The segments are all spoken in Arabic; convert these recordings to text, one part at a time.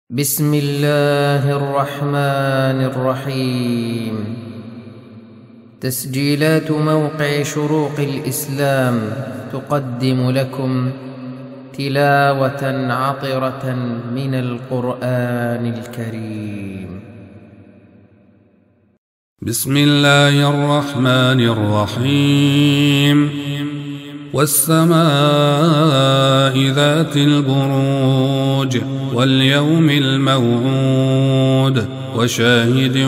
بسم الله الرحمن الرحيم. تسجيلات موقع شروق الإسلام تقدم لكم تلاوة عطرة من القرآن الكريم. بسم الله الرحمن الرحيم. والسماء ذات البروج واليوم الموعود وشاهد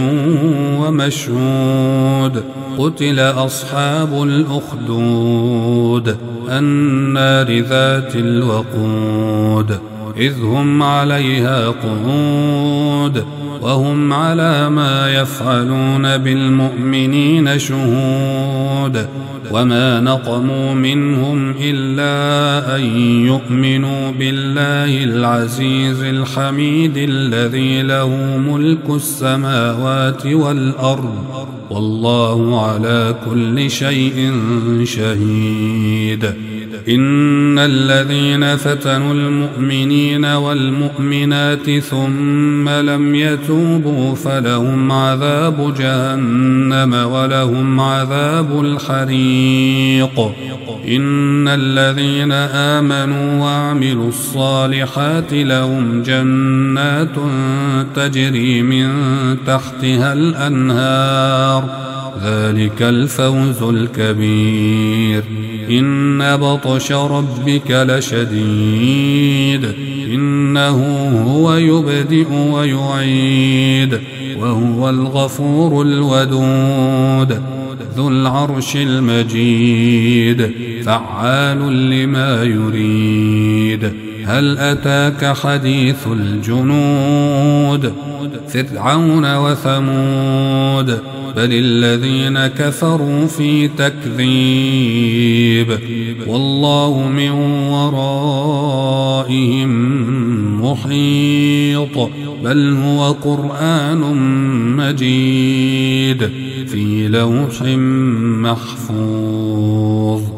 ومشهود. قتل أصحاب الأخدود النار ذات الوقود إذ هم عليها قعود وهم على ما يفعلون بالمؤمنين شهود. وما نقموا منهم إلا أن يؤمنوا بالله العزيز الحميد الذي له ملك السماوات والأرض والله على كل شيء شهيد. إن الذين فتنوا المؤمنين والمؤمنات ثم لم يتوبوا فلهم عذاب جهنم ولهم عذاب الحريق. إن الذين آمنوا وعملوا الصالحات لهم جنات تجري من تحتها الأنهار ذلك الفوز الكبير. إن بطش ربك لشديد إنه هو يبدئ ويعيد وهو الغفور الودود ذو العرش المجيد فعال لما يريد. هل أتاك حديث الجنود فرعون وثمود بل الذين كفروا في تكذيب والله من ورائهم محيط. بل هو قرآن مجيد في لوح محفوظ.